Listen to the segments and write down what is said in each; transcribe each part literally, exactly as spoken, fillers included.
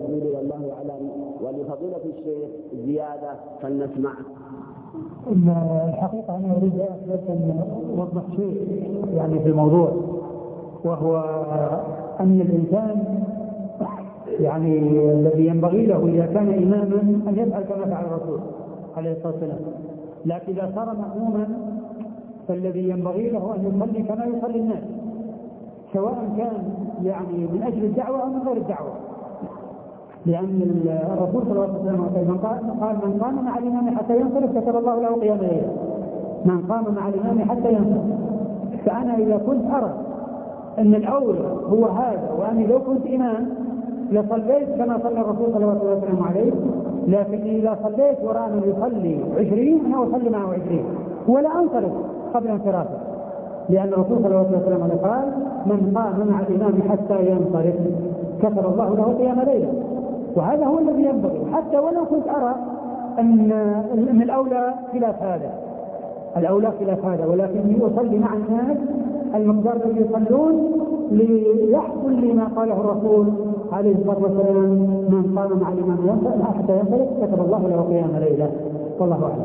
التأويل والله أعلم. ولفضيلة الشيخ زيادة فلنسمع. الحقيقة أنا أريد أن أوضح شيء يعني في الموضوع، وهو أن الإنسان يعني الذي ينبغي له إذا كان إماما أن يفعل كما فعل الرسول عليه الصلاة والسلام، لكن إذا صار مأموما فالذي ينبغي له أن يصلي كما يصلي الناس، سواء كان يعني من أجل الدعوة أو من غير الدعوة، لأن الرسول صلى الله عليه وسلم قال من قام مع الإمام حتى ينصرف كتب الله له قيام ليلة، من قام مع الإمام حتى ينصرف. فأنا إذا كنت أرى أن الأولى هو هذا، وأني لو كنت إمام لصليت كما صلى الرسول صلى الله عليه وسلم عليه، لكن إذا صليت وراء من يصلي عشرين أنا أصلي معه عشرين ولا أنصرف قبل انصرافه، لأن الرسول صلى الله عليه وسلم قال من قام مع الإمام حتى ينصرف كتب الله له قيام ليلة، وهذا هو الذي ينبغي. حتى ولو كنت أرى أن من الأولى خلاف هذا، الأولى خلاف هذا، ولكن يصلي مع الناس المقدار الذي يصلون ليحصل لما قاله الرسول عليه الصلاة والسلام من قام مع الإمام حتى ينصرف كتب الله له قيام ليلة، والله أعلم.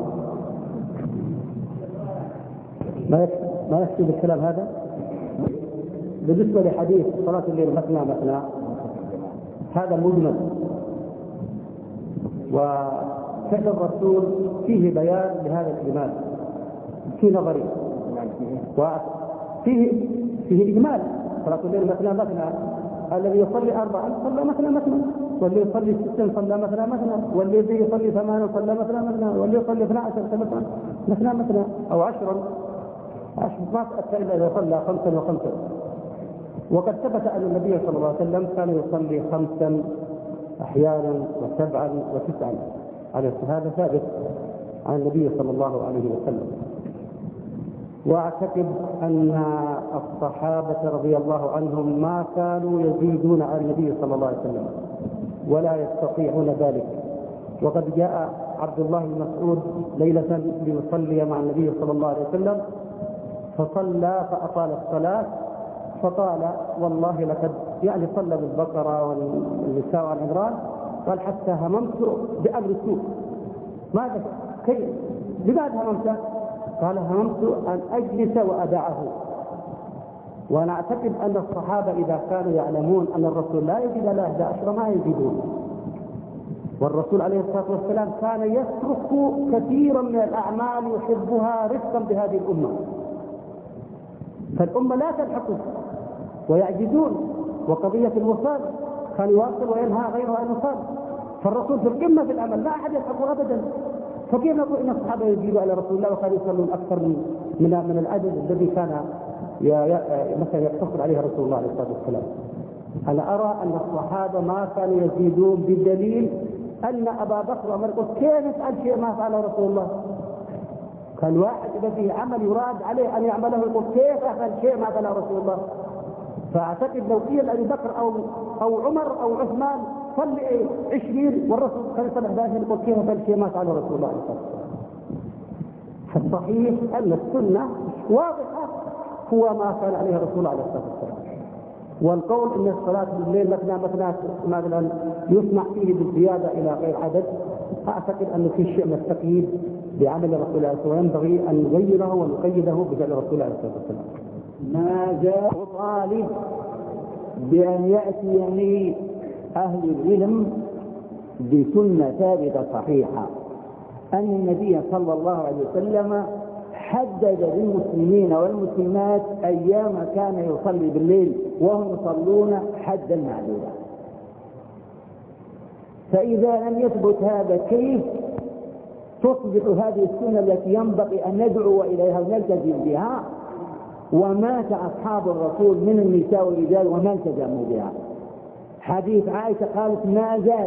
ما يكتب الكلام هذا بالنسبة لحديث صلاة الليل مثنى مثنى، هذا مجمل، وفعل الرسول فيه بيان لهذا الإجمال في نظري، وفيه فيه إجمال. صلاة الليل مثنى مثنى، الذي يصلي أربعا صلى مثنى مثنى، واللي يصلي ستا صلى مثنى مثنى، والذي يصلي ثمانا صلى مثنى مثنى، واللي يصلي اثنا عشر مثنى مثنى مثنى أو عشرا عشر ما تأتى إلا إذا صلى خمسا وخمسا. وقد ثبت أن النبي صلى الله عليه وسلم كان يصلي خمسا أحيانا وسبعا وتسعا، على هذا ثابت عن النبي صلى الله عليه وسلم. وأعتقد أن الصحابة رضي الله عنهم ما كانوا يزيدون على النبي صلى الله عليه وسلم ولا يستطيعون ذلك. وقد جاء عبد الله بن مسعود ليلة ليصلي مع النبي صلى الله عليه وسلم، فصلى فأطال الصلاة، فقال والله لقد يعني صلى بالبقرة والنساء والعمران، قال حتى هممت بأمر السوء. ماذا كيف لماذا هممت؟ قال هممت أن أجلس وأدعه. وأنا أعتقد أن الصحابة إذا كانوا يعلمون أن الرسول لا يجد له إحدى عشر ما يجدون، والرسول عليه الصلاة والسلام كان يترك كثيرا من الأعمال يحبها رفقا بهذه الأمة، فالأمة لا تلحقه ويعجزون. وقضية الوصال كان يواصل وينهى غيره عن الوصال، فالرسول في القمة في العمل لا أحد يلحقه أبدا. فكيف نقول إن الصحابة يجيبوا على رسول الله وكانوا يصلون أكثر من من, من العدد الذي كان مثلا يقتصر عليه رسول الله عليه الصلاة والسلام؟ أنا أرى أن الصحابة ما كانوا يزيدون، بدليل أن أبا بكر وعمر يقول كيف يفعل شيء ما فعله رسول الله؟ كان واحد إذا فيه عمل يراد عليه أن يعمله يقول كيف يفعل شيء ما فعله رسول الله؟ فأعتقد لو قيل أبي بكر أو أو عمر أو عثمان صلي عشرين والرسول كان يصلي أحد عشر يقول كيف يفعل شيء ما فعله رسول الله عليه الصلاة والسلام. فالصحيح أن السنة واضحة هو ما كان عليه الرسول عليه الصلاة والسلام. والقول أن الصلاة بالليل مثنى مثنى مثلا يسمع فيه بالزيادة إلى غير عدد، أعتقد أنه في شيء من التقييد بعمل الرسول عليه الصلاة والسلام، ينبغي أن نغيره ونقيده بفعل الرسول عليه الصلاة والسلام. ما جاء طالب بأن يأتيني أهل العلم بسنة ثابتة صحيحة أن النبي صلى الله عليه وسلم حدد للمسلمين والمسلمات أيام كان يصلي بالليل وهم يصلون حدا معلوما. فإذا لم يثبت هذا كيف تصبح هذه السنة التي ينبغي أن ندعو إليها ونلتزم بها؟ ومات أصحاب الرسول من النساء والرجال وما التزموا بها. حديث عائشة قالت ما زاد،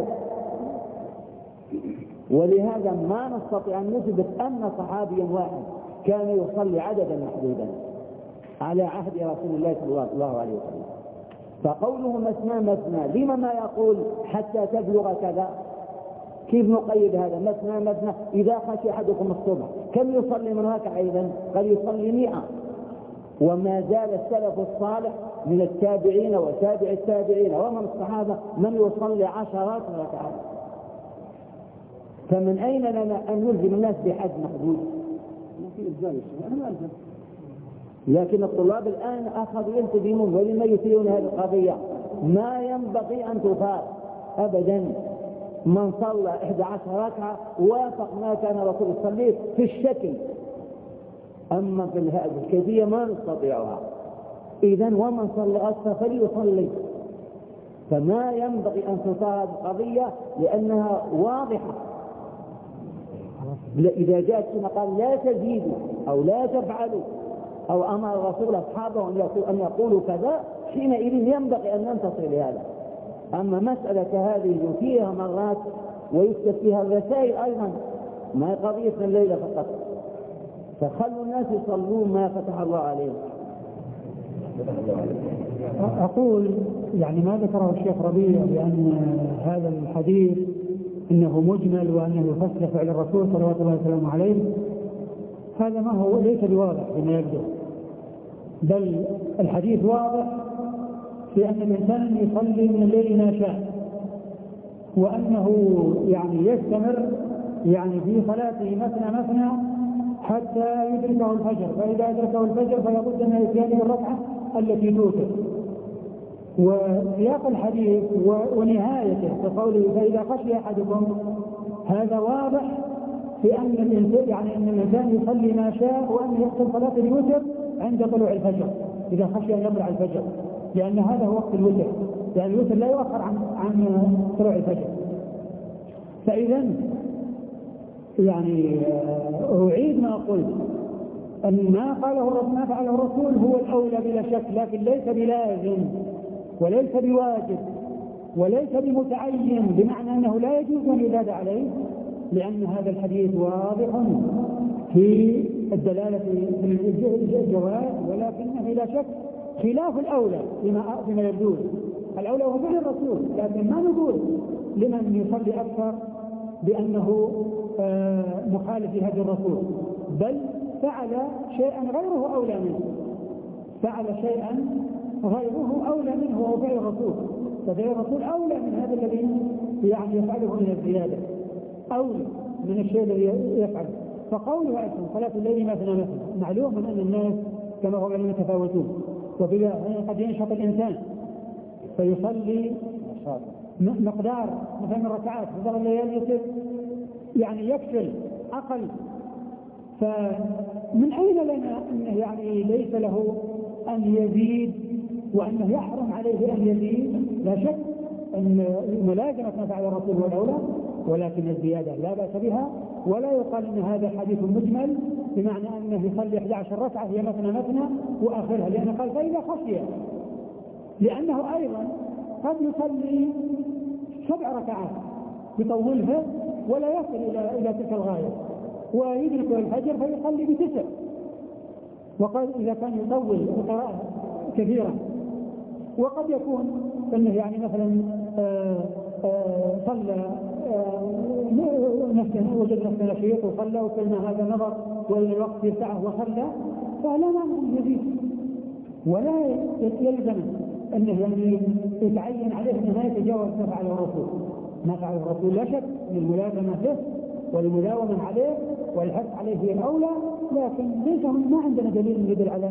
ولهذا ما نستطيع أن نثبت أن صحابيا واحد كان يصلي عددا محدودا على عهد رسول الله صلى الله عليه وسلم. فقوله مثنى مثنى لما ما يقول حتى تبلغ كذا؟ كيف نقيد هذا مثنى مثنى؟ إذا خشي أحدكم الصبح كم يصلي من ركعة؟ أيضا قد يصلي مئة. وما زال السلف الصالح من التابعين وتابع التابعين ومن الصحابة من يصلي عشرات ركعات. فمن أين لنا أن نلزم الناس بحد محدود؟ لكن الطلاب الآن أخذوا يلتزمون ولما يثيرون هذه القضية ما ينبغي أن تثار أبدا. من صلى إحدى عشر ركعة وافق ما كان رسول يصليه في الشكل، أما في الكيفية ما نستطيعها. إذن ومن صلى أكثر فليصلي. فما ينبغي أن تثار القضية لأنها واضحة. إذا جاءت سنة قال لا تزيدوا أو لا تفعلوا أو أمر الرسول أصحابه أن يقولوا كذا، حينئذ ينبغي أن ننتصر لهذا. أما مسألة هذه فيها مرات ويكتب فيها الرسائل أيضا، ما قضية الليلة فقط. فخلوا الناس يصلون ما فتح الله عليهم. أقول يعني ما ذكره الشيخ ربيع بأن هذا الحديث إنه مجمل وأنه يفسر فعل الرسول صلى الله عليه وسلم عليه، هذا ما هو ليس بواضح بما يبدو، بل الحديث واضح في أن الإنسان يصلي من الليل ما شاء، وأنه يعني يستمر يعني في صلاته مثنى مثنى حتى يدركه الفجر، فإذا أدركه الفجر فيقول أن يتياني الركعة التي توتر. وسياق الحديث ونهايته كقوله فإذا خشي أحدكم، هذا واضح في أن الإنسان يعني أن الإنسان يصلي ما شاء وأن يقصد صلاة الوتر عند طلوع الفجر إذا خشي أن يطلع الفجر، لأن هذا هو وقت الوتر، يعني الوتر لا يؤخر عن عن طلوع الفجر. فإذا يعني أعيد ما قلت أن ما قاله الرسول ما فعله الرسول هو الأولى بلا شك، لكن ليس بلازم وليس بواجب وليس بمتعين، بمعنى أنه لا يجوز أن يزاد عليه، لأن هذا الحديث واضح في الدلالة في الجواز، ولكنه لا شك خلاف الأولى فيما يبدو. الأولى هو فعل الرسول، لكن ما نقول لمن يصلي أكثر بأنه مخالف لهدي الرسول، بل فعل شيئا غيره أولى منه، فعل شيئا غيره أولى منه وهو فعل الرسول. ففعل الرسول أولى من هذا الذي يعني يفعله من الزيادة، أولى من الشيء الذي يفعل. فقوله أيضا صلاة الليل مثنى مثنى، معلوم أن الناس كما هو علم يتفاوتون، وبذا قد ينشط الإنسان فيصلي مقدار مثلا من ركعات في بعض الليالي يصير يعني يكسل أقل. فمن أين لنا أنه يعني ليس له أن يزيد وأنه يحرم عليه أن يزيد؟ لا شك أن ملازمة ما فعل الرسول هو الأولى، ولكن الزيادة لا بأس بها. ولا يقال أن هذا حديث مجمل بمعنى أنه يصلي إحدى عشرة ركعة هي مثنى مثنى وآخرها، لأنه قال فإذا خشي، لأنه أيضا قد يصلي سبع ركعات يطولها ولا يصل إلى إلى تلك الغاية ويدرك الفجر فيصلي بتسع. وقد إذا كان يطول القراءة كثيرا، وقد يكون أنه يعني مثلا آآ آآ صلى نفسه وجد نفسه نشيط وصلى وكلنا هذا نظر وإلى الوقت يرتعه وصلى، فلا معنى يزيد ولا يلزم أنه يعني يتعين عليه أنه لا يتجاوز ما فعله الرسول. ما فعله الرسول لا شك من الملازمة له والمداومة عليه والحث عليه هي الأولى، لكن ليس ما عندنا دليل يدل على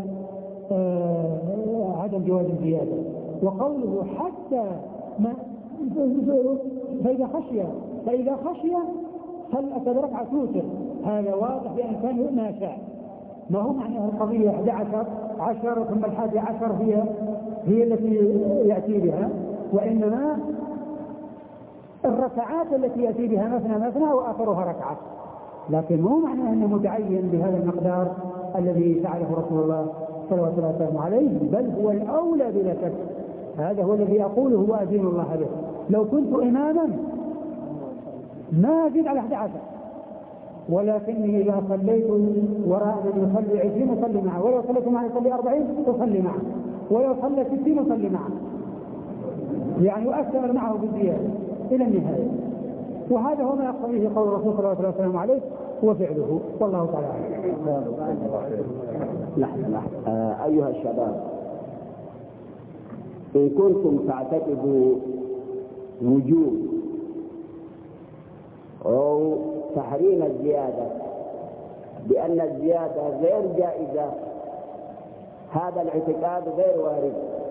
عدم جواز الزيادة. وقوله حتى ما فإذا خشي فإذا خشي صلى ركعة توتر، هذا واضح بأن كان ما شاء، ما هو معنى القضية أحد عشر عشر ثم الحادي عشر هي هي التي يأتي بها، وإنما الركعات التي يأتي بها مثنى مثنى وآخرها ركعة، لكن مو معنى أنه متعين بهذا المقدار الذي فعله رسول الله صلى الله عليه وسلم عليه، بل هو الأولى بلا شك. هذا هو الذي أقوله وأدين الله به. لو كنت إماما ما أزيد على أحد عشر، ولكني إذا صليت وراء من يصلي عشرين أصلي معه، ولو صليت معه يصلي أربعين أصلي معه، ولو صلى ستين أصلي معه، يعني وأستمر معه بالزيادة إلى النهاية. وهذا هو ما يقتضيه قول الرسول صلى الله عليه وسلم عليه وفعله، والله تعالى أعلم. لحظة لحظة أيها الشباب، إن كنتم تعتقدوا وجوب أو تحريم الزيادة بأن الزيادة غير جائزة، هذا الاعتقاد غير وارد،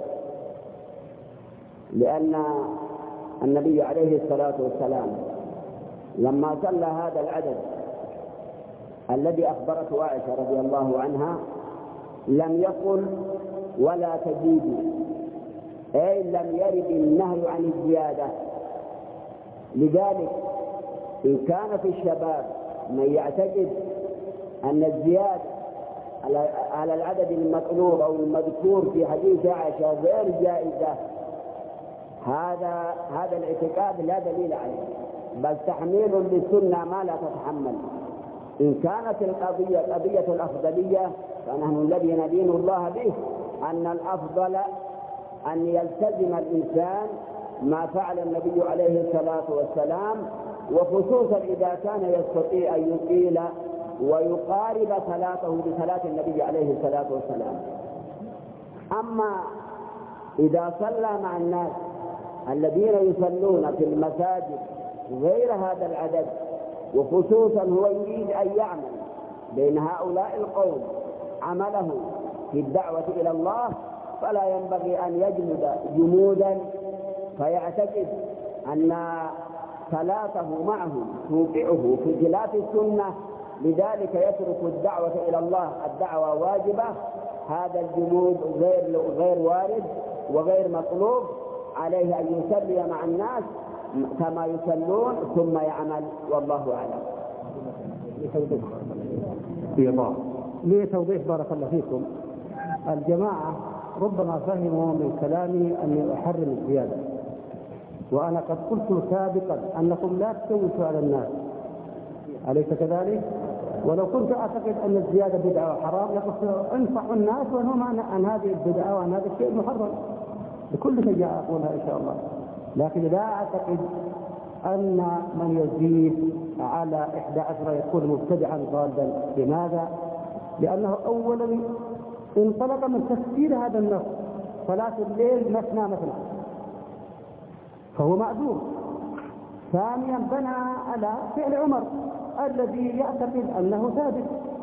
لأن النبي عليه الصلاة والسلام لما صلى هذا العدد الذي أخبرته عائشة رضي الله عنها لم يقل ولا تزيدوا، أي لم يرد النهي عن الزيادة. لذلك إن كان في الشباب من يعتقد أن الزيادة على العدد المطلوب أو المذكور في حديث عائشة غير جائزة، هذا هذا الاعتقاد لا دليل عليه، بل تحميل للسنة ما لا تتحمل. إن كانت القضية قضية الأفضلية فنحن الذي ندين الله به أن الأفضل أن يلتزم الإنسان ما فعل النبي عليه الصلاة والسلام، وخصوصا إذا كان يستطيع أن يطيل ويقارب صلاته بصلاة النبي عليه الصلاة والسلام. أما إذا صلى مع الناس الذين يصلون في المساجد غير هذا العدد، وخصوصا هو يريد أن يعمل بين هؤلاء القوم عمله في الدعوة إلى الله، فلا ينبغي أن يجمد جمودا فيعتقد أن صلاته معهم توقعه في خلاف السنة، لذلك يترك الدعوة إلى الله الدعوة واجبة. هذا الجمود غير غير وارد وغير مطلوب، عليه أن يصلي مع الناس كما يصلون ثم يعمل، والله أعلم. لي توضيح بارك الله فيكم. الجماعة ربما فهموا من كلامي أني أحرم الزيادة، وأنا قد قلت سابقا أنكم لا تسوسوا على الناس، أليس كذلك؟ ولو كنت أعتقد أن الزيادة بدعة وحرام لقلت انصح الناس وهم عن هذه البدعة وعن هذا الشيء المحرم بكل شجاعة أقولها إن شاء الله. لكن لا أعتقد أن من يزيد على إحدى عشر يكون مبتدعا ضالا. لماذا؟ لأنه أولا انطلق من تفسير هذا النص صلاة الليل مثنى مثنى فهو معذور. ثانيا بنى على فعل عمر الذي يعتقد أنه ثابت،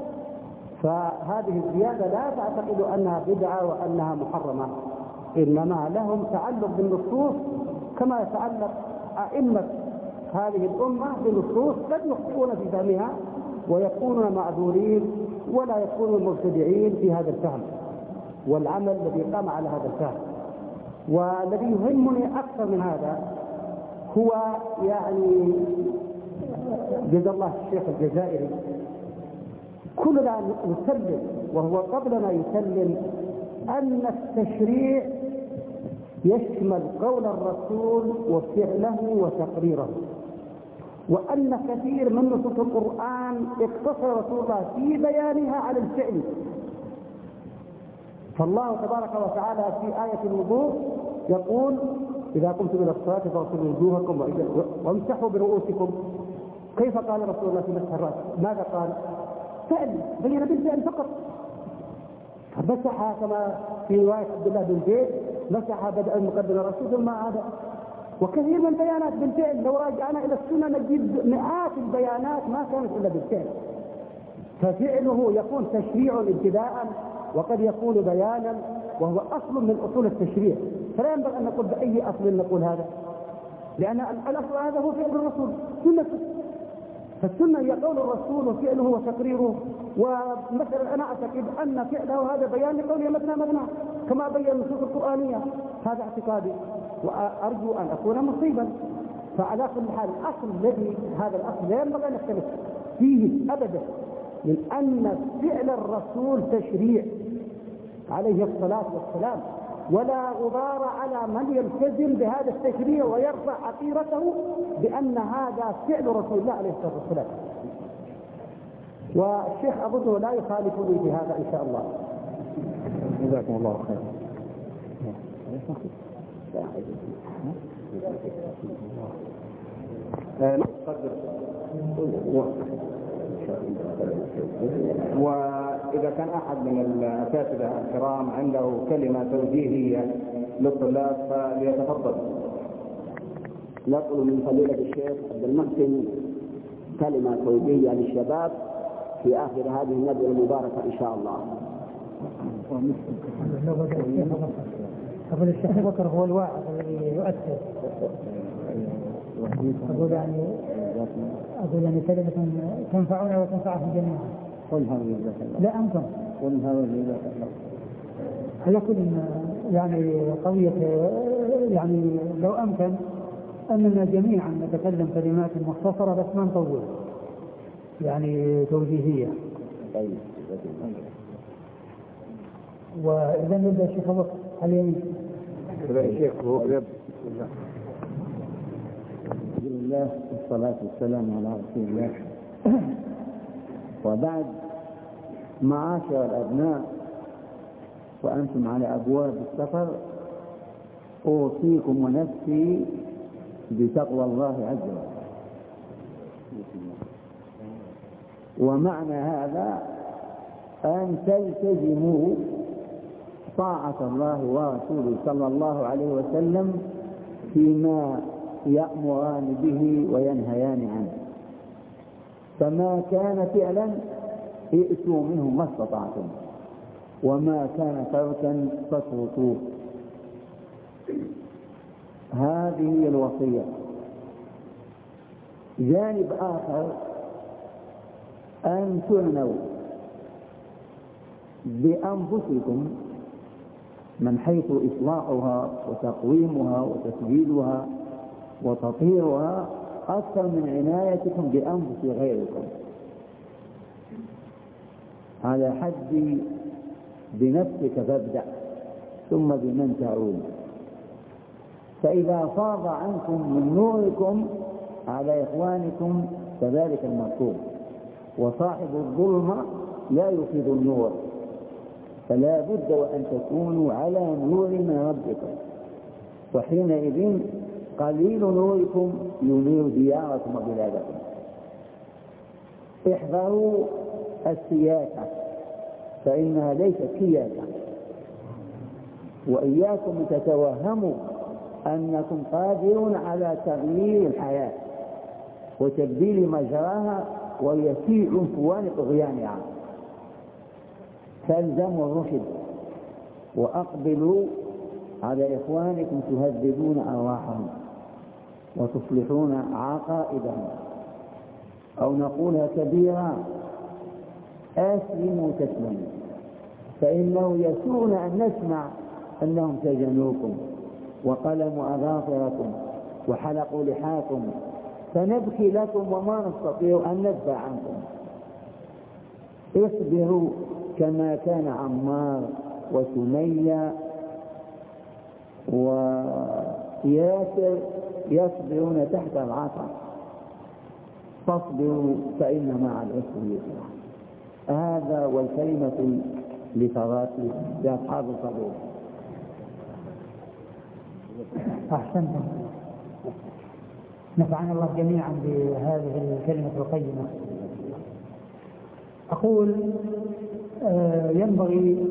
فهذه الزيادة لا تعتقد أنها بدعة وأنها محرمة، إنما لهم تعلق بالنصوص كما يتعلق أئمة هذه الأمة بالنصوص، قد يخطئون في فهمها ويكونون معذورين ولا يكونون مبتدعين في هذا الفهم والعمل الذي قام على هذا الفهم. والذي يهمني أكثر من هذا هو يعني جزا الله الشيخ الجزائري، كلنا نسلم وهو قبلنا يسلم أن التشريع يشمل قول الرسول وفعله وتقريره، وأن كثير من نصوص القرآن اقتصر رسول الله في بيانها على الفعل. فالله تبارك وتعالى في آية الوضوء يقول إذا قمتم إلى الصلاة فاغسلوا وجوهكم وامسحوا برؤوسكم. كيف قال رسول الله في مسح الرأس؟ ماذا قال؟ فعل، بين بالفعل فقط. فمسح كما في رواية عبد الله بن زيد مسح بدءا مقدم الرسول ثم عاد. وكثير من البيانات بالفعل، لو راجعنا إلى السنة نجد مئات البيانات ما كانت إلا بالفعل. ففعله يكون تشريع ابتداء وقد يكون بيانا، وهو أصل من أصول التشريع، فلا ينبغي أن نقول بأي أصل نقول هذا، لأن الأصل هذا هو فعل الرسول سنة. فالسنة هي قول الرسول وفعله وتقريره. ومثلا أنا أعتقد أن فعله هذا بيان لقوله مثنى مثنى كما بين النصوص القرآنية، هذا اعتقادي وأرجو أن أكون مصيبا. فعلى كل حال الأصل الذي هذا الأصل لا ينبغي أن نختلف فيه أبدا، من أن فعل الرسول تشريع عليه الصلاة والسلام، ولا غبار على من يلتزم بهذا التشريع ويرفع عقيرته بأن هذا فعل رسول الله عليه الصلاة والسلام. والشيخ أظنه لا يخالفني في هذا إن شاء الله. جزاكم الله خير. وإذا كان أحد من الأساتذة الكرام عنده كلمة توجيهية للطلاب فليتفضل. نطلب من فضيلة الشيخ عبد المحسن كلمة توجيهية للشباب في آخر هذه الندوة المباركة إن شاء الله. أقول الشيخ بكر هو الواعظ الذي يؤثر. أقول يعني أقول يعني كلمة تنفعنا وتنفعهم جميعا. قلها وجزاك الله. لا أنتم. قلها وجزاك الله. على كل يعني قضية يعني لو أمكن أننا جميعا نتكلم كلمات مختصرة بس ما نطول يعني توجيهية. وإذا نبدأ الشيخ أبو بكر اليمين. الشيخ هو بسم الله والصلاة والسلام على رسول الله. وبعد، معاشر الأبناء وأنتم على أبواب السفر، أوصيكم ونفسي بتقوى الله عز وجل. ومعنى هذا أن تلتزموا طاعة الله ورسوله صلى الله عليه وسلم فيما يأمران به وينهيان عنه، فما كان فعلا ائتوا منه ما استطعتم، وما كان تركا فاتركوه. هذه هي الوصية. جانب آخر، أن تعنوا بأنفسكم من حيث إصلاحها وتقويمها وتسجيلها وتطهيرها أكثر من عنايتكم بأنفس غيركم، على حد بنفسك فابدأ ثم بمن تعود. فإذا فاض عنكم من نوركم على إخوانكم فذلك المطلوب، وصاحب الظلم لا يفيد النور، فلا بد وأن تكونوا على نور من ربكم، وحينئذ قليل نوركم ينير دياركم وبلادكم. احذروا السياسة فإنها ليست سياسة، وإياكم تتوهموا أنكم قادرون على تغيير الحياة وتبديل مجراها ويسيء عنفوان طغيانها. فالزموا الرشد وأقبلوا على إخوانكم تهذبون أرواحهم وتصلحون عقائدهم، أو نقولها كبيرا: أسلموا تسلموا، فإنه يسوءنا أن نسمع أنهم سجنوكم وقلموا أظافركم وحلقوا لحاكم، فنبكي لكم وما نستطيع أن ندفع عنكم. اصبروا كما كان عمار وسمية وياسر يصبرون تحت العصا، فاصبروا فإن مع العسر يسرا. هذا والكلمة لفراتي لأصحاب الصبور. أحسنتم، نفعنا الله جميعا بهذه الكلمة القيمة. أقول آه ينبغي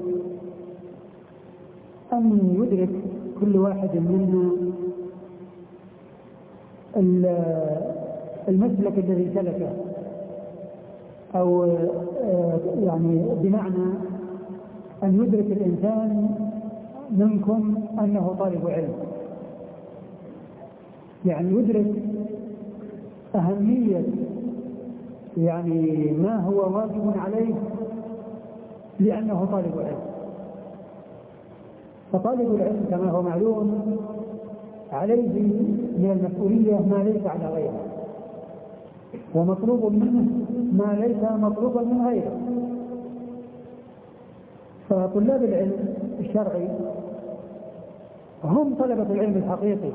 أن يدرك كل واحد منا المسلك الذي سلكه، أو آه يعني بمعنى أن يدرك الإنسان منكم أنه طالب علم، يعني يدرك أهمية يعني ما هو واجب عليه لأنه طالب علم. فطالب العلم كما هو معلوم عليه من المسؤولية ما ليس على غيره، ومطلوب منه ما ليس مطلوبا من غيره. فطلاب العلم الشرعي هم طلبة العلم الحقيقي،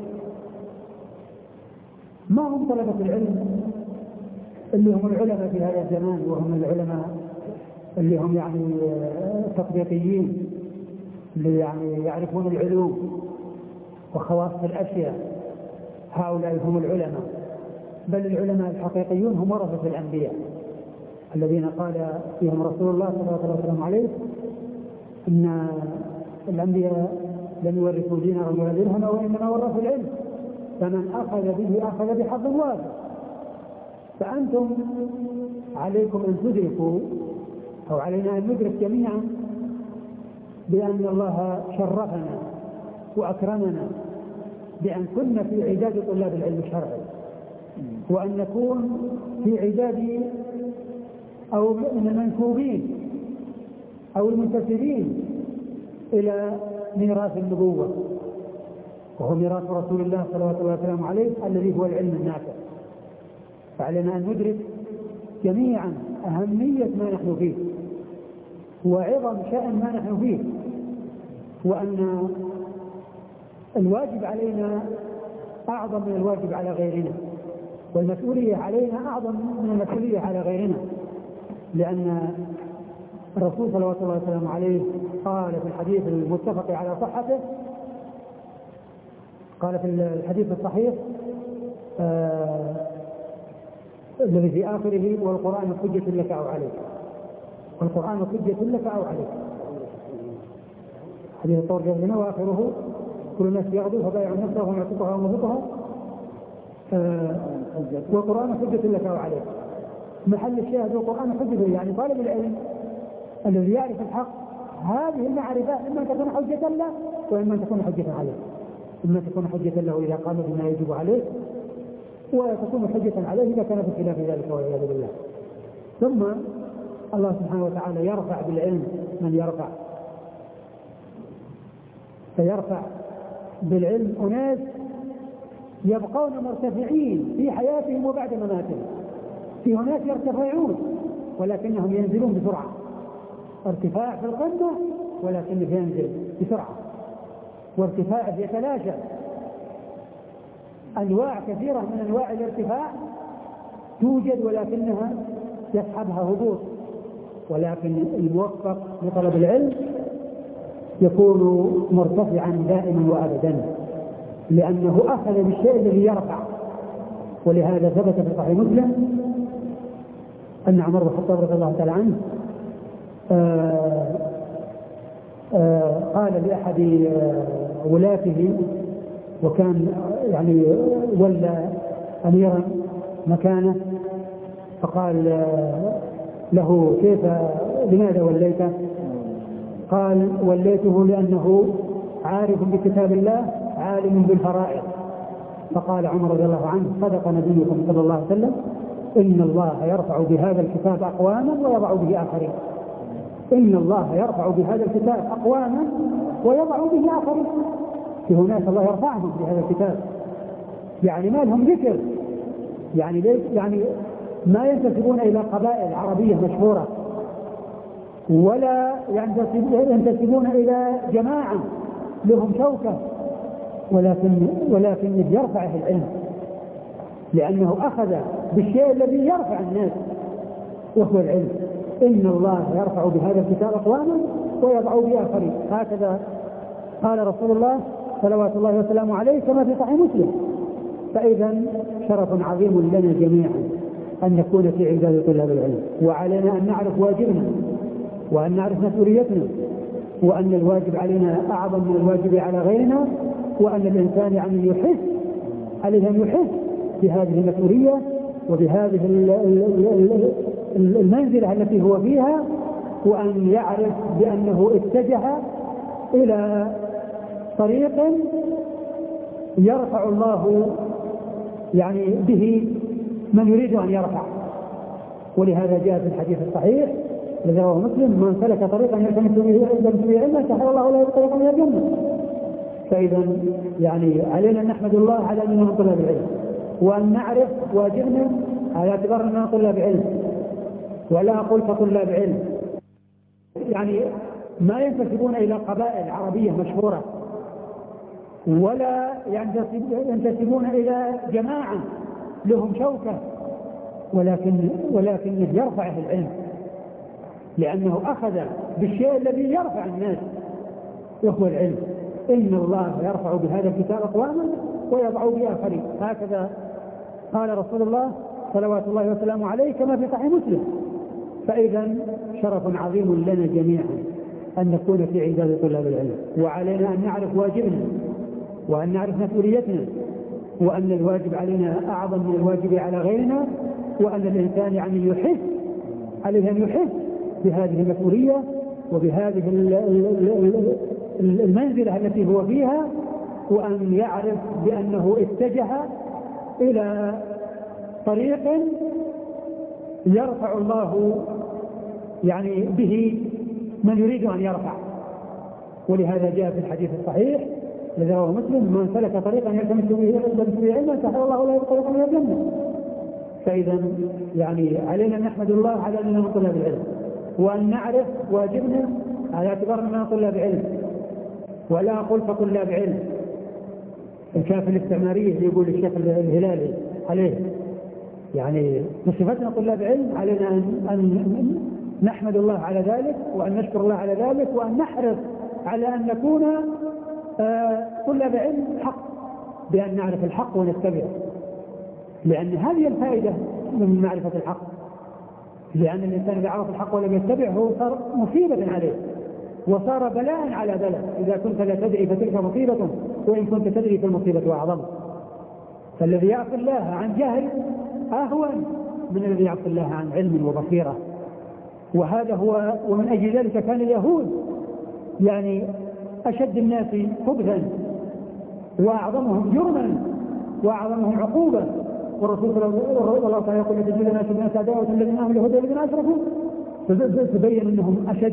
ما هم طلبة العلم اللي هم العلماء في هذا الزمان، وهم العلماء اللي هم يعني تطبيقيين، اللي يعني يعرفون العلوم وخواص الأشياء. هؤلاء هم العلماء، بل العلماء الحقيقيون هم ورثة الأنبياء الذين قال فيهم رسول الله صلى الله عليه وسلم عليه إن الأنبياء لم يورثوا دينارا ولا درهما وإنما ورثوا العلم، فمن أخذ به أخذ بحظ وافر. فأنتم عليكم أن تدركوا، أو علينا أن ندرك جميعا، بأن الله شرفنا وأكرمنا بأن كنا في عداد طلاب العلم الشرعي، وأن نكون في عداد أو من المنسوبين أو المنتسبين إلى ميراث النبوة، وهو ميراث رسول الله صلوات الله وسلامه عليه الذي هو العلم النافع. فعلينا أن ندرك جميعا أهمية ما نحن فيه وعظم شأن ما نحن فيه، وأن الواجب علينا أعظم من الواجب على غيرنا، والمسؤولية علينا أعظم من المسؤولية على غيرنا، لأن الرسول صلوات الله وسلامه عليه قال في الحديث المتفق على صحته، قال في الحديث الصحيح آه الذي في آخره: والقرآن حجة لك أو عليك، والقرآن حجة لك أو عليك. حديث الطور جهلنا وآخره: كل الناس يغدو فبايع نفسه ومعتقها ومضطها آه والقرآن حجة لك أو عليك. محل الشاهد: والقرآن حجة، يعني طالب العلم الذي يعرف الحق هذه المعرفة إما أن تكون حجة له وإما أن تكون حجة عليه، إما تكون حجة له إذا قام بما يجب عليه، وتكون حجة عليه إذا كان في خلاف ذلك والعياذ بالله. ثم الله سبحانه وتعالى يرفع بالعلم من يرفع، فيرفع بالعلم أناس يبقون مرتفعين في حياتهم وبعد مماتهم. في ناس يرتفعون ولكنهم ينزلون بسرعة، ارتفاع في القمة ولكنه ينزل بسرعة، وارتفاع يتلاشى. أنواع كثيرة من أنواع الارتفاع توجد ولكنها يسحبها هبوط، ولكن الموفق لطلب العلم يكون مرتفعا دائما وأبدا، لأنه أخذ بالشيء الذي يرفع. ولهذا ثبت في صحيح مسلم أن عمر بن الخطاب رضي الله تعالى عنه آآ آآ قال لأحد ولاته، وكان يعني ولى أميرا مكانه، فقال له: كيف لماذا وليته؟ قال: وليته لأنه عارف بكتاب الله عالم بالفرائض. فقال عمر رضي الله عنه: صدق نبيكم صلى الله عليه وسلم: إن الله يرفع بهذا الكتاب أقواما ويضع به آخرين. إن الله يرفع بهذا الكتاب أقواما ويضع به آخرين. في هناك الله يرفعهم بهذا الكتاب، يعني ما لهم ذكر، يعني ليس يعني ما ينتسبون إلى قبائل عربية مشهورة، ولا ينتسبون إلى جماعة لهم شوكة، ولكن ولكن يرفعه العلم، لأنه أخذ بالشيء الذي يرفع الناس وهو العلم. إن الله يرفع بهذا الكتاب أقواما ويضع به آخرين. هكذا قال رسول الله صلوات الله وسلامه عليه كما في صحيح مسلم. فإذا شرف عظيم لنا جميعا أن نكون في عداد طلاب العلم، وعلينا أن نعرف واجبنا وأن نعرف مسؤوليتنا، وأن الواجب علينا أعظم من الواجب على غيرنا، وأن الإنسان يعني يحس عليه أن يحس بهذه المسؤولية وبهذه المنزلة التي هو فيها، وأن يعرف بأنه اتجه إلى طريق يرفع الله يعني به من يريد أن يرفع. ولهذا جاء في الحديث الصحيح الذي رواه مسلم: من سلك طريقا يلتمس به علما سهل الله له طريقا إلى الجنة. فإذا يعني علينا أن نحمد الله على أننا من طلاب العلم، وأن نعرف واجبنا على اعتبار أننا طلاب علم، ولا أقول كطلاب علم يعني ما ينتسبون إلى قبائل عربية مشهورة، ولا ينتسبون إلى جماعة لهم شوكة، ولكن ولكن يرفعه العلم، لأنه أخذ بالشيء الذي يرفع الناس وهو العلم. إن الله يرفع بهذا الكتاب أقواما ويضع به آخرين. هكذا قال رسول الله صلوات الله وسلامه عليه كما في صحيح مسلم. فإذا شرف عظيم لنا جميعا أن نكون في عداد طلاب العلم، وعلينا أن نعرف واجبنا وأن نعرف مسؤوليتنا، وأن الواجب علينا أعظم من الواجب على غيرنا، وأن الإنسان يعني يحس عليه أن يحس بهذه المسؤولية وبهذه المنزلة التي هو فيها، وأن يعرف بأنه اتجه إلى طريق يرفع الله يعني به من يريد أن يرفع. ولهذا جاء في الحديث الصحيح الذي رواه مسلم: من سلك طريقا يلتمس به علما سهل الله له طريقا إلى الجنة. فإذا يعني علينا أن نحمد الله على أننا من طلاب العلم، وأن نعرف واجبنا على اعتبار أننا طلاب علم، ولا أقول فطلاب علم. الكافة الاستعمارية اللي يقول الشيخ الهلالي عليه يعني بصفتنا طلاب علم، علينا أن نحمد الله على ذلك، وأن نشكر الله على ذلك، وأن نحرص على أن نكون طلاب علم حق، بأن نعرف الحق ونتبعه، لأن هذه الفائدة من معرفة الحق. لأن الإنسان إذا عرف الحق ولم يتبعه صار مصيبة عليه، وصار بلاء على بلاء. إذا كنت لا تدري فتلك مصيبة، وإن كنت تدري فالمصيبة أعظم. فالذي يعصي الله عن جهل أهون من الذي يعصي الله عن علم وبصيرة. وهذا هو، ومن أجل ذلك كان اليهود يعني أشد الناس خبثا وأعظمهم جرما وأعظمهم عقوبة. والرسول صلى الله عليه وسلم يقول: تجد الناس الناس عداوة الذين آمنوا اليهود والذين أشركوا. تبين أنهم أشد،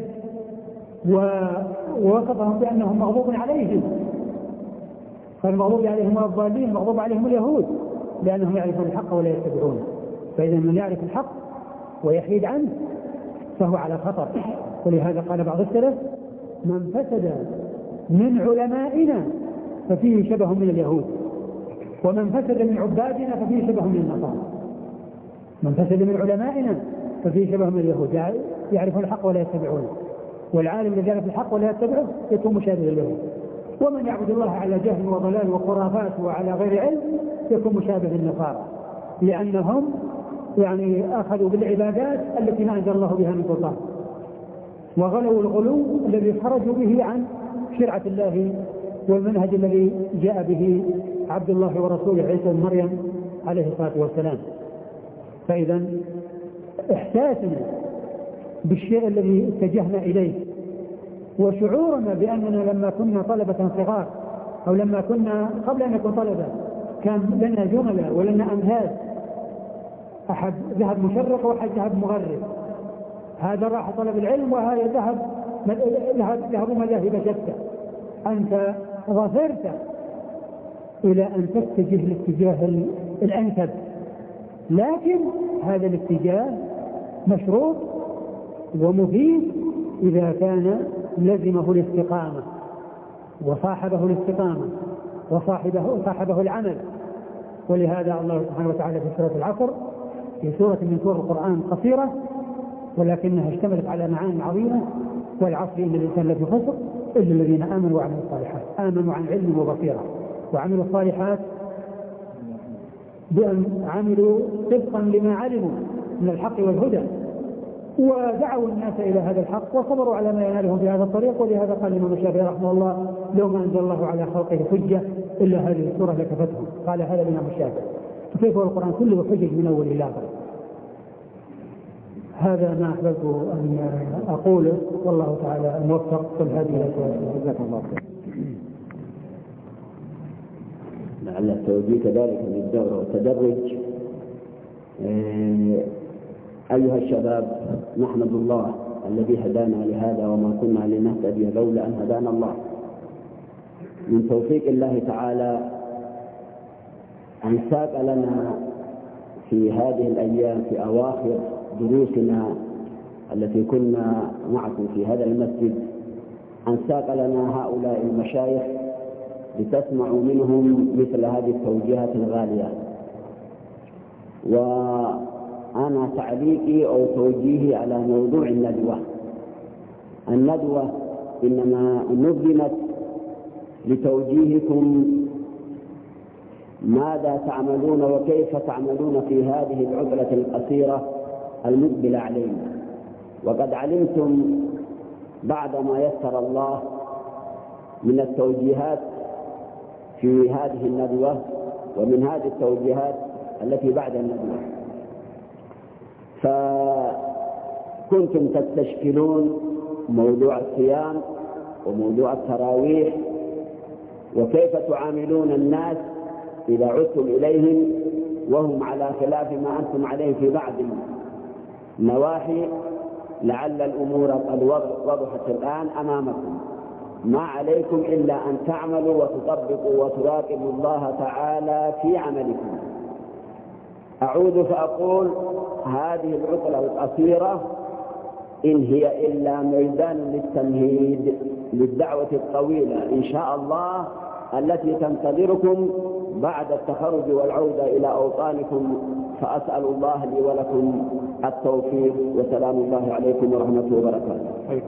ووصفهم بأنهم مغضوب عليهم، فالمغضوب عليهم الضالين، المغضوب عليهم اليهود، لأنهم يعرفون الحق ولا يتبعونه. فإذا من يعرف الحق ويحيد عنه فهو على خطر. ولهذا قال بعض السلف: من فسد من علمائنا ففيه شبه من اليهود، ومن فسد من عبادنا ففيه شبه من النصارى. من فسد من علمائنا ففيه شبه من اليهود، يعرفون الحق ولا يتبعونه. والعالم الذي يعرف الحق ولا يتبعه يكون مشابه لليهود. ومن يعبد الله على جهل وضلال وخرافات وعلى غير علم يكون مشابه للنصارى، لأنهم يعني أخذوا بالعبادات التي ما أنزل الله بها من سلطان، وغلوا الغلو الذي خرجوا به عن شرعة الله والمنهج الذي جاء به عبد الله ورسوله عيسى بن مريم عليه الصلاة والسلام. فإذا إحساسنا بالشيء الذي اتجهنا إليه، وشعورنا بأننا لما كنا طلبة صغار، أو لما كنا قبل أن نكون طلبة كان لنا جملة ولنا أمهات، أحد ذهب مشرق وأحد ذهب مغرب، هذا راح طلب العلم وهذا ذهب ذهب مذاهب شتى. أنت ظفرت إلى أن تتجه الاتجاه الأنسب، لكن هذا الاتجاه مشروط ومفيد إذا كان لزمه الاستقامة وصاحبه الاستقامة وصاحبه صاحبه العمل. ولهذا الله سبحانه وتعالى في سورة العصر، في سورة من سور القرآن قصيرة ولكنها اشتملت على معاني عظيمة: والعصر إن الإنسان لفي خسر إلا الذين آمنوا وعملوا الصالحات. آمنوا عن علم وبصيرة، وعملوا الصالحات بأن عملوا طبقا لما علموا من الحق والهدى، ودعوا الناس إلى هذا الحق وصبروا على ما ينالهم في هذا الطريق. ولهذا قال الإمام الشافعي رحمه الله: لو ما أنزل الله على خلقه حجة إلا هذه السورة لكفتهم. قال هذا الإمام الشافعي. فكيف هو القرآن كله حجج من أول إلى آخر؟ هذا ما أحببت أن أقوله، والله تعالى موفق. كل هذه جزاكم الله خير. لعل التوجيه كذلك من الدورة والتدرج. أيها الشباب، نحمد الله الذي هدانا لهذا، وما كنا لنهتدي لولا أن هدانا الله. من توفيق الله تعالى أن ساق لنا في هذه الأيام في أواخر دروسنا التي كنا معكم في هذا المسجد، أن ساق لنا هؤلاء المشايخ لتسمعوا منهم مثل هذه التوجيهات الغالية. وأنا تعليقي أو توجيهي على موضوع الندوة. الندوة إنما نظمت لتوجيهكم ماذا تعملون وكيف تعملون في هذه العطلة القصيرة المقبلة علينا. وقد علمتم بعدما يسر الله من التوجيهات في هذه الندوة ومن هذه التوجيهات التي بعد الندوة. فكنتم تستشكلون موضوع الصيام وموضوع التراويح وكيف تعاملون الناس إذا عدتم إليهم وهم على خلاف ما أنتم عليه في بعض النواحي. لعل الأمور قد وضحت الآن أمامكم. ما عليكم إلا أن تعملوا وتطبقوا وتراقبوا الله تعالى في عملكم. أعود فأقول هذه العطلة القصيرة إن هي إلا ميدان للتمهيد للدعوة الطويلة إن شاء الله التي تنتظركم بعد التخرج والعودة إلى أوطانكم. فأسأل الله لي ولكم التوفيق، وسلام الله عليكم ورحمته وبركاته.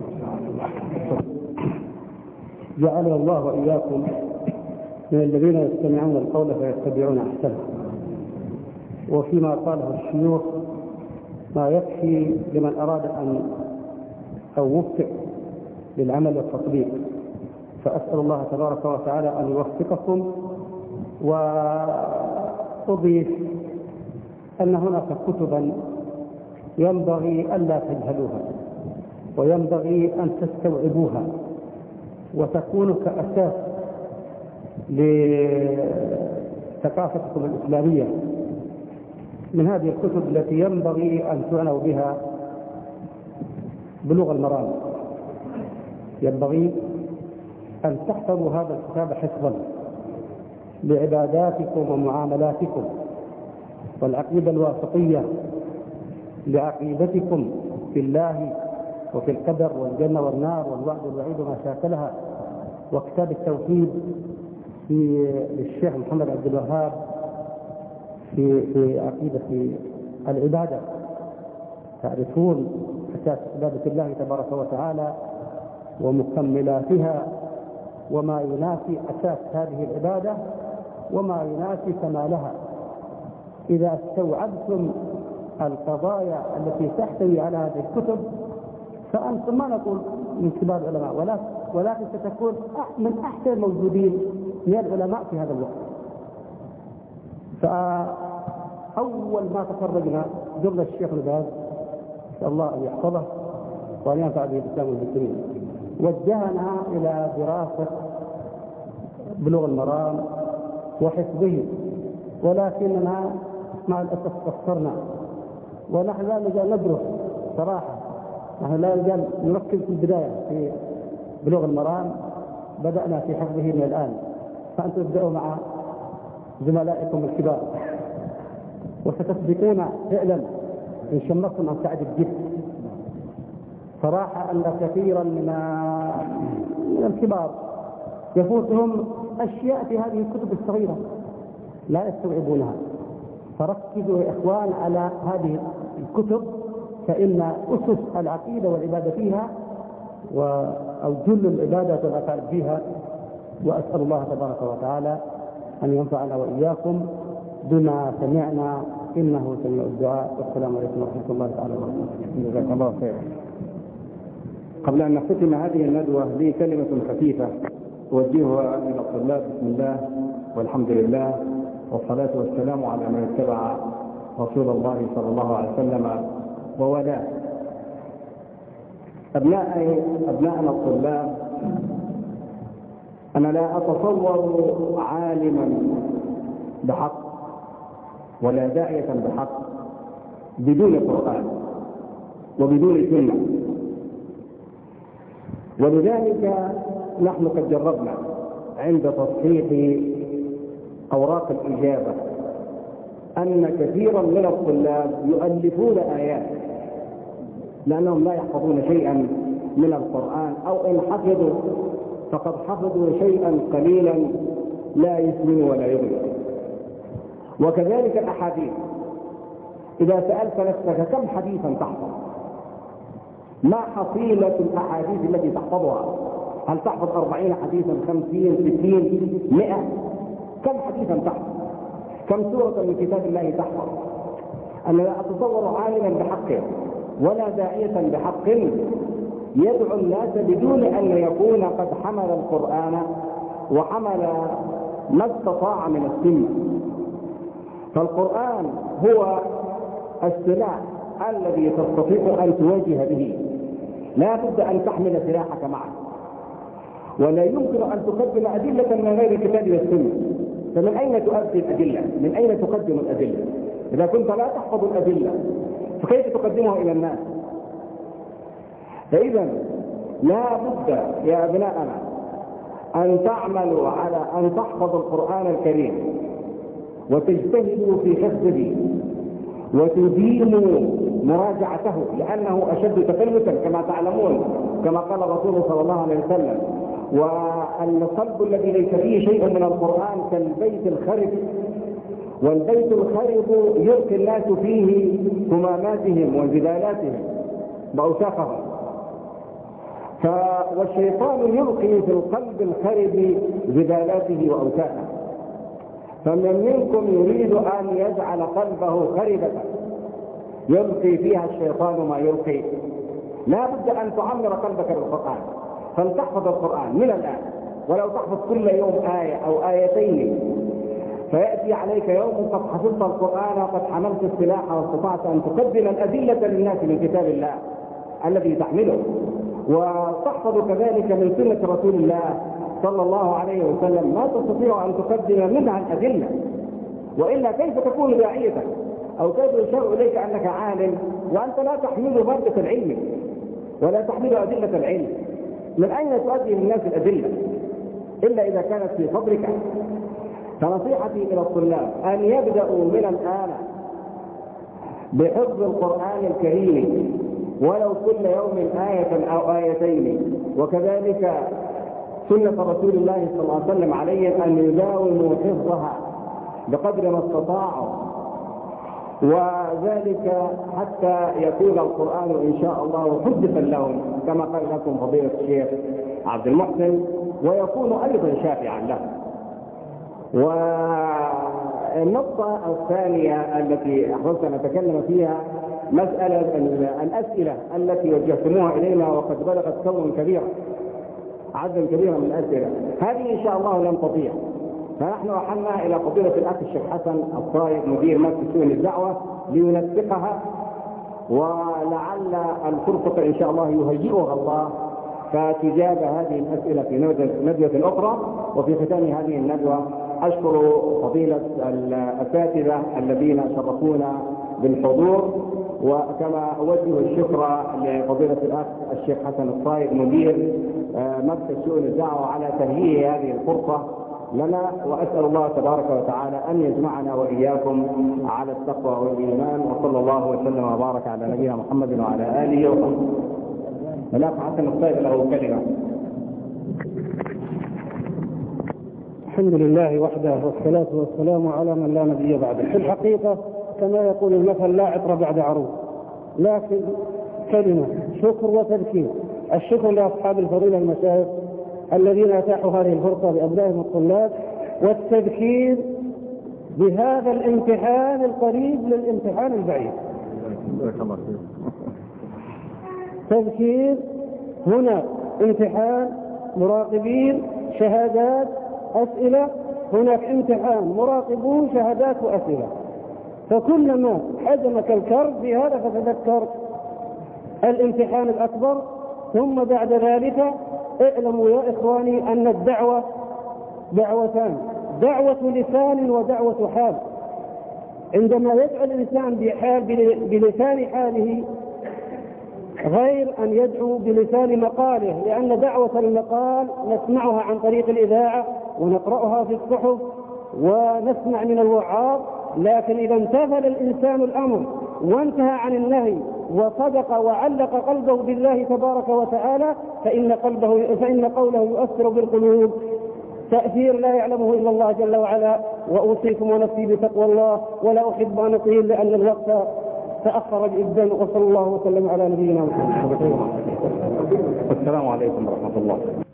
جعلنا الله وإياكم من الذين يستمعون القول فيتبعون أحسنه. وفيما قاله الشيوخ ما يكفي لمن أراد أن أو وفق للعمل والتطبيق. فأسأل الله تبارك وتعالى أن يوفقكم. وأضيف أن هناك كتبا ينبغي ألا تجهلوها وينبغي أن تستوعبوها وتكون كأساس لثقافتكم الإسلامية. من هذه الكتب التي ينبغي أن تعنوا بها بلوغ المرام. ينبغي أن تحفظوا هذا الكتاب حفظا لعباداتكم ومعاملاتكم، والعقيدة الواسطية لعقيدتكم في الله وفي القدر والجنة والنار والوعد والوعيد وما شاكلها، وكتاب التوحيد في للشيخ محمد عبد الوهاب في في عقيدة العبادة. تعرفون أساس عبادة الله تبارك وتعالى ومكملاتها وما ينافي أساس هذه العبادة وما ينافي كمالها. إذا استوعبتم القضايا التي تحتوي على هذه الكتب فأنتم ما نقول من كبار العلماء ولكن ستكون من أحسن الموجودين من العلماء في هذا الوقت. فأول ما تخرجنا جرنا الشيخ الباز نسأل الله أن يحفظه وأن ينفع به الإسلام والمسلمين، وجهنا إلى دراسة بلوغ المرام وحفظه، ولكننا مع الأسف قصرنا ونحن لا نزال ندرس صراحة. نحن لا نزال نركز في البداية في بلوغ المرام، بدأنا في حفظه من الآن، فأنتم تبدأوا مع زملائكم الكبار وستسبقون فعلا إن شمكم عن سعد الجد. صراحة أن كثيرا من الكبار يفوتهم أشياء في هذه الكتب الصغيرة لا يستوعبونها. فركزوا يا إخوان على هذه الكتب، فإن أسس العقيدة والعبادة فيها أو جل العبادة والعقائد فيها. وأسأل الله تبارك وتعالى أن ينفعنا وإياكم بما سمعنا إنه سميع الدعاء. والسلام عليكم ورحمة الله تعالى وبركاته. جزاك الله خير. قبل أن نختتم هذه الندوة لي كلمة خفيفة أوجهها إلى الطلاب. بسم الله والحمد لله والصلاة والسلام على من اتبع رسول الله صلى الله عليه وسلم وولاه. أبناء أبناءنا الطلاب، أنا لا أتصور عالما بحق ولا داعية بحق بدون قرآن وبدون سنة. ولذلك نحن قد جربنا عند تصحيح أوراق الإجابة أن كثيرا من الطلاب يؤلفون آيات لأنهم لا يحفظون شيئا من القرآن، أو إن حفظوا فقد حفظوا شيئا قليلا لا يسمن ولا يغني. وكذلك الأحاديث، إذا سألت نفسك كم حديثا تحفظ؟ ما حصيلة الأحاديث التي تحفظها؟ هل تحفظ أربعين حديثا، خمسين، ستين، مئة؟ كم حديثا تحفظ؟ كم سورة من كتاب الله تحفظ؟ أنا لا أتصور عالما بحقه ولا داعية بحق يدعو الناس بدون أن يكون قد حمل القرآن وحمل ما استطاع من السنة. فالقرآن هو السلاح الذي تستطيع أن تواجه به، لا بد أن تحمل سلاحك معك، ولا يمكن أن تقدم أدلة من غير الكتاب والسنة. فمن أين تؤدي الأدلة؟ من أين تقدم الأدلة؟ إذا كنت لا تحفظ الأدلة فكيف تقدمها إلى الناس؟ فإذا لا بد يا أبناءنا أن تعملوا على أن تحفظوا القرآن الكريم وتجتهدوا في حفظه وتديموا مراجعته، لأنه أشد تفلتا كما تعلمون، كما قال الرسول صلى الله عليه وسلم: والقلب الذي ليس فيه شيء من القرآن كالبيت الخرب، والبيت الخرب يلقي الناس فيه هماماتهم وزبالاتهم وأوساخهم. ف... والشيطان يلقي في القلب الخرب زبالاته وأوساخه. فمن منكم يريد أن يجعل قلبه خربة يلقي فيها الشيطان ما يلقي، لا بد أن تعمر قلبك بالقرآن، فلتحفظ القرآن من الآن، ولو تحفظ كل يوم آية أو آيتين، فيأتي عليك يوم قد حفظت القرآن وقد حملت السلاح واستطعت أن تقدم الأدلة للناس من كتاب الله الذي تحمله، وتحفظ كذلك من سنة رسول الله صلى الله عليه وسلم ما تستطيع أن تقدم منها الأدلة، وإلا كيف تكون داعية أو كيف يشار إليك أنك عالم وأنت لا تحمل مادة العلم ولا تحمل أدلة العلم؟ من أين تؤدي للناس الأدلة إلا إذا كانت في صدرك؟ فنصيحتي إلى الطلاب أن يبدأوا من الآن بحفظ القرآن الكريم ولو كل يوم آية أو آيتين، وكذلك سنة رسول الله صلى الله عليه وسلم عليهم أن يداوموا حفظها بقدر ما استطاعوا، وذلك حتى يكون القرآن إن شاء الله حجة لهم كما قال لكم فضيلة الشيخ عبد المحسن، ويكون أيضا شافعا لهم. والنقطة الثانية التي أحببت أن أتكلم فيها مسألة الأسئلة التي وجهتموها إلينا وقد بلغت كون كبيرا، عددا كبيرا من الأسئلة، هذه إن شاء الله لن تضيع. فنحن أحلنا إلى فضيلة الأخ الشيخ حسن الطايب مدير مركز شؤون الدعوة لينسقها، ولعل الفرصة إن شاء الله يهيئها الله فتجاب هذه الأسئلة في ندوة أخرى. وفي ختام هذه الندوة أشكر فضيلة الأساتذة الذين شرفونا بالحضور، وكما أوجه الشكر لفضيلة الأخ الشيخ حسن الطايب مدير مركز شؤون الدعوة على تهيئ هذه الفرصة لنا، وأسأل الله تبارك وتعالى أن يجمعنا وإياكم على التقوى والإيمان، وصلى الله وسلم وبارك على نبينا محمد وعلى آله وصحبه. الأخ حسن الطايب له كلمة. الحمد لله وحده والصلاة والسلام على من لا نبي بعده. في الحقيقة كما يقول المثل: لا عطر بعد عروس. لكن كلمة شكر وتذكير. الشكر لأصحاب الفضيلة المشايخ الذين أتاحوا هذه الفرصة لأبنائهم الطلاب، والتذكير بهذا الامتحان القريب للامتحان البعيد. تذكير: هنا امتحان مراقبين شهادات أسئلة، هناك امتحان مراقبون شهادات وأسئلة. فكلما حزمك الكرب في هذا فتذكر الامتحان الأكبر، ثم بعد ذلك اعلموا يا إخواني أن الدعوة دعوتان: دعوة لسان ودعوة حال. عندما يدعو الإنسان بحال بلسان حاله غير أن يدعو بلسان مقاله، لأن دعوة المقال نسمعها عن طريق الإذاعة ونقرأها في الصحف ونسمع من الوعاظ، لكن إذا امتثل الإنسان الأمر وانتهى عن النهي وصدق وعلق قلبه بالله تبارك وتعالى فإن قلبه فإن قوله يؤثر بالقلوب تأثير لا يعلمه إلا الله جل وعلا. وأوصيكم ونفسي بتقوى الله، ولا أحب أن أطيل لأن الوقت تأخر جدا. وصلى الله وسلم على نبينا محمد. السلام عليكم ورحمة الله.